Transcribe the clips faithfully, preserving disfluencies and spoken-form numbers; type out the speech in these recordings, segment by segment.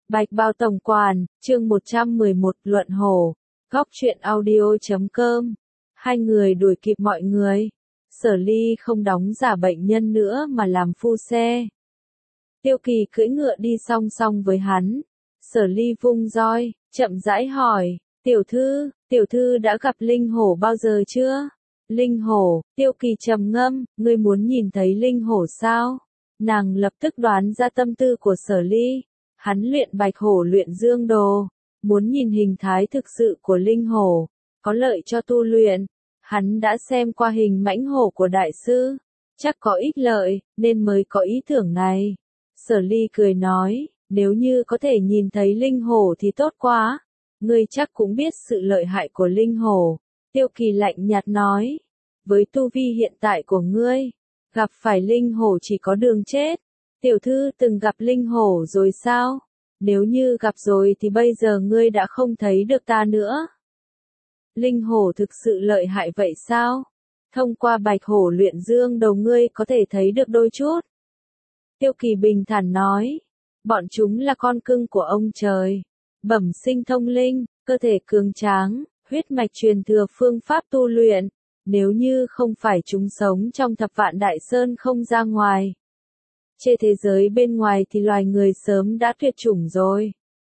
Bạch Bao Tổng Quản, chương một trăm mười một, Luận Hổ, góc truyện audio chấm com. Hai người đuổi kịp mọi người. Sở Ly không đóng giả bệnh nhân nữa mà làm phu xe. Tiêu Kỳ cưỡi ngựa đi song song với hắn. Sở Ly vung roi, chậm rãi hỏi, tiểu thư, tiểu thư đã gặp linh hổ bao giờ chưa? Linh hổ, Tiêu Kỳ trầm ngâm, ngươi muốn nhìn thấy linh hổ sao? Nàng lập tức đoán ra tâm tư của Sở Ly. Hắn luyện bạch hổ luyện dương đồ, muốn nhìn hình thái thực sự của linh hổ, có lợi cho tu luyện. Hắn đã xem qua hình mãnh hổ của đại sư, chắc có ích lợi, nên mới có ý tưởng này. Sở Ly cười nói, nếu như có thể nhìn thấy linh hổ thì tốt quá, ngươi chắc cũng biết sự lợi hại của linh hổ. Tiêu Kỳ lạnh nhạt nói, với tu vi hiện tại của ngươi, gặp phải linh hổ chỉ có đường chết. Tiểu thư từng gặp linh hổ rồi sao? Nếu như gặp rồi thì bây giờ ngươi đã không thấy được ta nữa. Linh hổ thực sự lợi hại vậy sao? Thông qua bạch hổ luyện dương đầu ngươi có thể thấy được đôi chút. Tiêu Kỳ bình thản nói, bọn chúng là con cưng của ông trời, bẩm sinh thông linh, cơ thể cường tráng, huyết mạch truyền thừa phương pháp tu luyện. Nếu như không phải chúng sống trong thập vạn đại sơn không ra ngoài, trên thế giới bên ngoài thì loài người sớm đã tuyệt chủng rồi.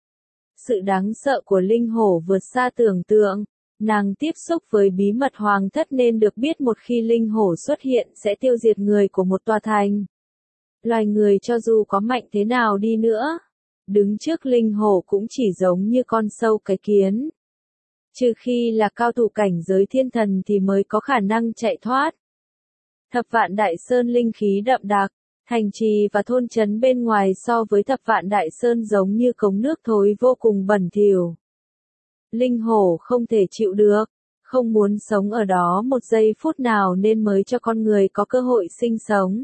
Sự đáng sợ của linh hổ vượt xa tưởng tượng. Nàng tiếp xúc với bí mật hoàng thất nên được biết một khi linh hổ xuất hiện sẽ tiêu diệt người của một tòa thành. Loài người cho dù có mạnh thế nào đi nữa, đứng trước linh hổ cũng chỉ giống như con sâu cái kiến. Trừ khi là cao thủ cảnh giới thiên thần thì mới có khả năng chạy thoát. Thập vạn đại sơn linh khí đậm đặc. Thành trì và thôn trấn bên ngoài so với thập vạn đại sơn giống như cống nước thối vô cùng bẩn thỉu. Linh hổ không thể chịu được, không muốn sống ở đó một giây phút nào nên mới cho con người có cơ hội sinh sống.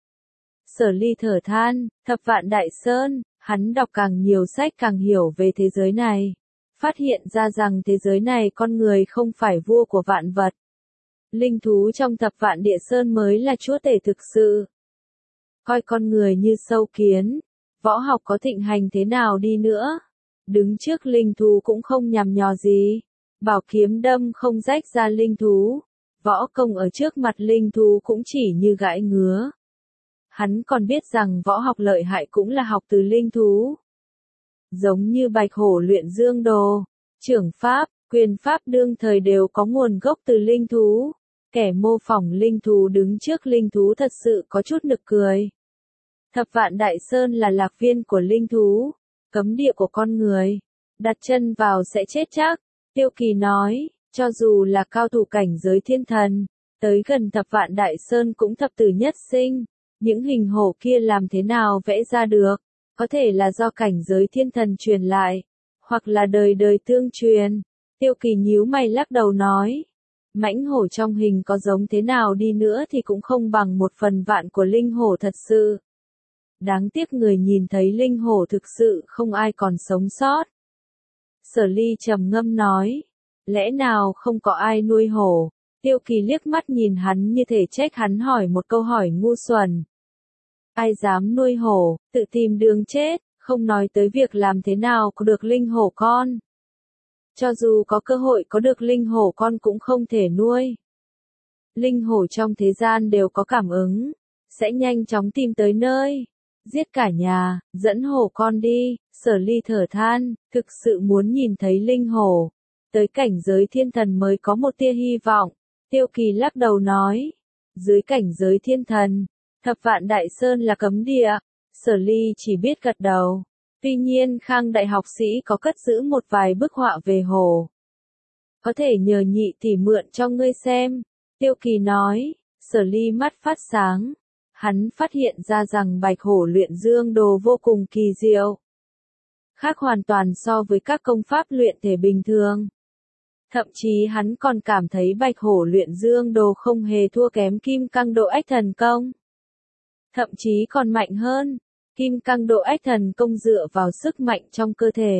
Sở Ly thở than, thập vạn đại sơn, hắn đọc càng nhiều sách càng hiểu về thế giới này. Phát hiện ra rằng thế giới này con người không phải vua của vạn vật. Linh thú trong thập vạn địa sơn mới là chúa tể thực sự. Coi con người như sâu kiến, võ học có thịnh hành thế nào đi nữa, đứng trước linh thú cũng không nhằm nhò gì, bảo kiếm đâm không rách ra linh thú, võ công ở trước mặt linh thú cũng chỉ như gãi ngứa. Hắn còn biết rằng võ học lợi hại cũng là học từ linh thú. Giống như bạch hổ luyện dương đồ, trưởng pháp, quyền pháp đương thời đều có nguồn gốc từ linh thú. Kẻ mô phỏng linh thú đứng trước linh thú thật sự có chút nực cười. Thập vạn đại sơn là lạc viên của linh thú, cấm địa của con người. Đặt chân vào sẽ chết chắc. Tiêu Kỳ nói, cho dù là cao thủ cảnh giới thiên thần, tới gần thập vạn đại sơn cũng thập tử nhất sinh. Những hình hổ kia làm thế nào vẽ ra được? Có thể là do cảnh giới thiên thần truyền lại, hoặc là đời đời tương truyền. Tiêu Kỳ nhíu mày lắc đầu nói, mãnh hổ trong hình có giống thế nào đi nữa thì cũng không bằng một phần vạn của linh hổ thật sự. Đáng tiếc người nhìn thấy linh hổ thực sự không ai còn sống sót. Sở Ly trầm ngâm nói, lẽ nào không có ai nuôi hổ? Tiêu Kỳ liếc mắt nhìn hắn như thể trách hắn hỏi một câu hỏi ngu xuẩn. Ai dám nuôi hổ, tự tìm đường chết, không nói tới việc làm thế nào có được linh hổ con. Cho dù có cơ hội có được linh hổ con cũng không thể nuôi. Linh hổ trong thế gian đều có cảm ứng, sẽ nhanh chóng tìm tới nơi. Giết cả nhà, dẫn hổ con đi. Sở Ly thở than, thực sự muốn nhìn thấy linh hổ. Tới cảnh giới thiên thần mới có một tia hy vọng. Tiêu Kỳ lắc đầu nói, dưới cảnh giới thiên thần, thập vạn đại sơn là cấm địa. Sở Ly chỉ biết gật đầu. Tuy nhiên Khang đại học sĩ có cất giữ một vài bức họa về hổ. Có thể nhờ nhị tỷ mượn cho ngươi xem. Tiêu Kỳ nói. Sở Ly mắt phát sáng. Hắn phát hiện ra rằng bạch hổ luyện dương đồ vô cùng kỳ diệu. Khác hoàn toàn so với các công pháp luyện thể bình thường. Thậm chí hắn còn cảm thấy bạch hổ luyện dương đồ không hề thua kém kim cang độ ách thần công. Thậm chí còn mạnh hơn. Kim cang độ ách thần công dựa vào sức mạnh trong cơ thể.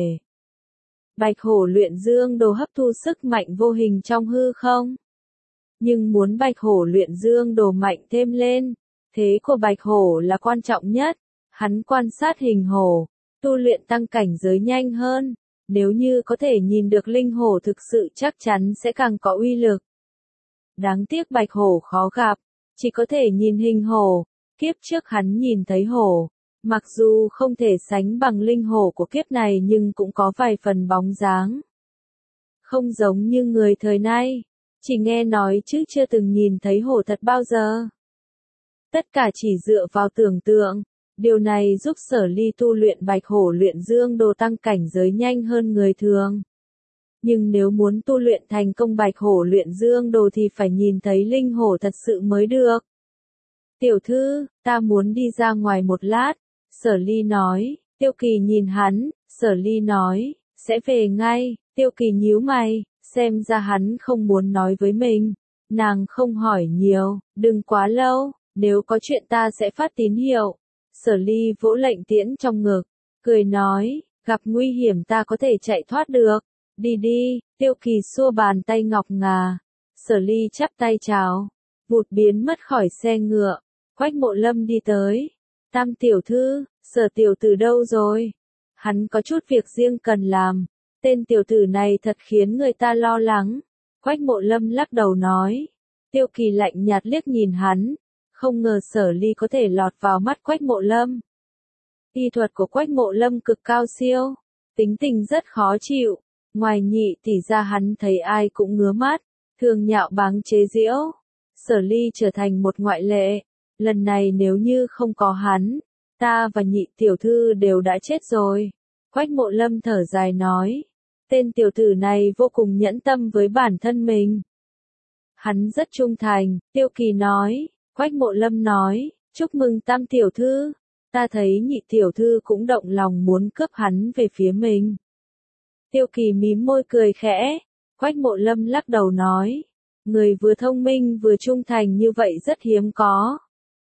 Bạch hổ luyện dương đồ hấp thu sức mạnh vô hình trong hư không. Nhưng muốn bạch hổ luyện dương đồ mạnh thêm lên, thế của bạch hổ là quan trọng nhất. Hắn quan sát hình hổ, tu luyện tăng cảnh giới nhanh hơn. Nếu như có thể nhìn được linh hổ thực sự chắc chắn sẽ càng có uy lực. Đáng tiếc bạch hổ khó gặp, chỉ có thể nhìn hình hổ. Kiếp trước hắn nhìn thấy hổ, mặc dù không thể sánh bằng linh hổ của kiếp này nhưng cũng có vài phần bóng dáng. Không giống như người thời nay, chỉ nghe nói chứ chưa từng nhìn thấy hổ thật bao giờ. Tất cả chỉ dựa vào tưởng tượng, điều này giúp Sở Ly tu luyện bạch hổ luyện dương đồ tăng cảnh giới nhanh hơn người thường. Nhưng nếu muốn tu luyện thành công bạch hổ luyện dương đồ thì phải nhìn thấy linh hổ thật sự mới được. Tiểu thư, ta muốn đi ra ngoài một lát, Sở Ly nói. Tiêu Kỳ nhìn hắn, Sở Ly nói, sẽ về ngay. Tiêu Kỳ nhíu mày, xem ra hắn không muốn nói với mình. Nàng không hỏi nhiều, đừng quá lâu, nếu có chuyện ta sẽ phát tín hiệu. Sở Ly vỗ lệnh tiễn trong ngực, cười nói, gặp nguy hiểm ta có thể chạy thoát được. Đi đi, Tiêu Kỳ xua bàn tay ngọc ngà. Sở Ly chắp tay chào, vụt biến mất khỏi xe ngựa. Quách Mộ Lâm đi tới. Tam tiểu thư, Sở tiểu tử đâu rồi? Hắn có chút việc riêng cần làm. Tên tiểu tử này thật khiến người ta lo lắng. Quách Mộ Lâm lắc đầu nói. Tiêu Kỳ lạnh nhạt liếc nhìn hắn. Không ngờ Sở Ly có thể lọt vào mắt Quách Mộ Lâm. Y thuật của Quách Mộ Lâm cực cao siêu. Tính tình rất khó chịu. Ngoài nhị tỷ ra hắn thấy ai cũng ngứa mắt. Thường nhạo báng chế giễu. Sở Ly trở thành một ngoại lệ. Lần này nếu như không có hắn, ta và nhị tiểu thư đều đã chết rồi. Quách Mộ Lâm thở dài nói. Tên tiểu tử này vô cùng nhẫn tâm với bản thân mình. Hắn rất trung thành, Tiêu Kỳ nói. Quách Mộ Lâm nói, chúc mừng Tam tiểu thư. Ta thấy nhị tiểu thư cũng động lòng muốn cướp hắn về phía mình. Tiêu Kỳ mím môi cười khẽ. Quách Mộ Lâm lắc đầu nói. Người vừa thông minh vừa trung thành như vậy rất hiếm có.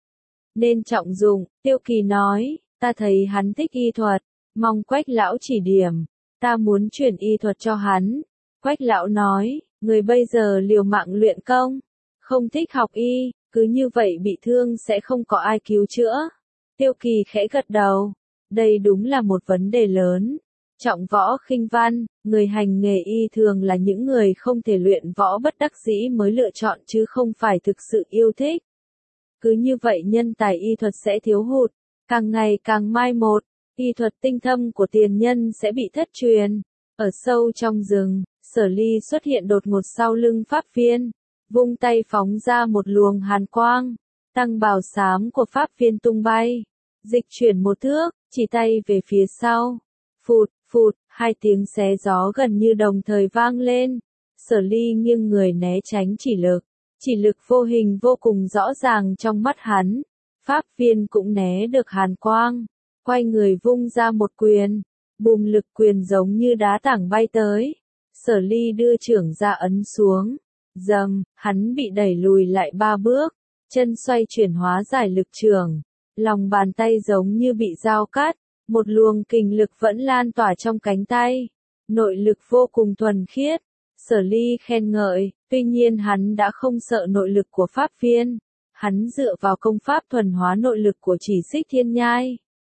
Nên trọng dụng, Tiêu Kỳ nói, ta thấy hắn thích y thuật, mong Quách lão chỉ điểm, ta muốn chuyển y thuật cho hắn. Quách lão nói, người bây giờ liều mạng luyện công, không thích học y, cứ như vậy bị thương sẽ không có ai cứu chữa. Tiêu Kỳ khẽ gật đầu, đây đúng là một vấn đề lớn. Trọng võ khinh văn, người hành nghề y thường là những người không thể luyện võ bất đắc dĩ mới lựa chọn chứ không phải thực sự yêu thích. Cứ như vậy nhân tài y thuật sẽ thiếu hụt, càng ngày càng mai một, y thuật tinh thâm của tiền nhân sẽ bị thất truyền. Ở sâu trong rừng, Sở Ly xuất hiện đột ngột sau lưng Pháp Viên, vung tay phóng ra một luồng hàn quang, tăng bào xám của Pháp Viên tung bay, dịch chuyển một thước, chỉ tay về phía sau. Phụt, phụt, hai tiếng xé gió gần như đồng thời vang lên. Sở Ly nghiêng người né tránh chỉ lực. Chỉ lực vô hình vô cùng rõ ràng trong mắt hắn. Pháp Viên cũng né được hàn quang. Quay người vung ra một quyền. Bùm lực quyền giống như đá tảng bay tới. Sở Ly đưa trưởng ra ấn xuống. Dầm, hắn bị đẩy lùi lại ba bước. Chân xoay chuyển hóa giải lực trưởng. Lòng bàn tay giống như bị dao cắt. Một luồng kình lực vẫn lan tỏa trong cánh tay. Nội lực vô cùng thuần khiết. Sở Ly khen ngợi, tuy nhiên hắn đã không sợ nội lực của Pháp Viên. Hắn dựa vào công pháp thuần hóa nội lực của Chỉ Xích Thiên Nhai.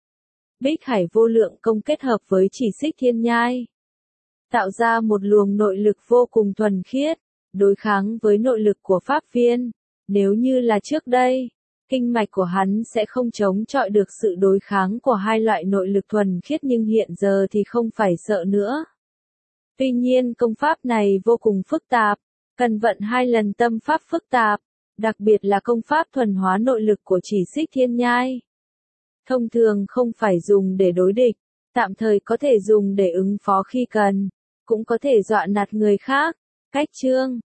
Bích Hải vô lượng công kết hợp với Chỉ Xích Thiên Nhai, tạo ra một luồng nội lực vô cùng thuần khiết, đối kháng với nội lực của Pháp Viên. Nếu như là trước đây, kinh mạch của hắn sẽ không chống chọi được sự đối kháng của hai loại nội lực thuần khiết, nhưng hiện giờ thì không phải sợ nữa. Tuy nhiên công pháp này vô cùng phức tạp, cần vận hai lần tâm pháp phức tạp, đặc biệt là công pháp thuần hóa nội lực của Chỉ Xích Thiên Nhai. Thông thường không phải dùng để đối địch, tạm thời có thể dùng để ứng phó khi cần, cũng có thể dọa nạt người khác. Cách chương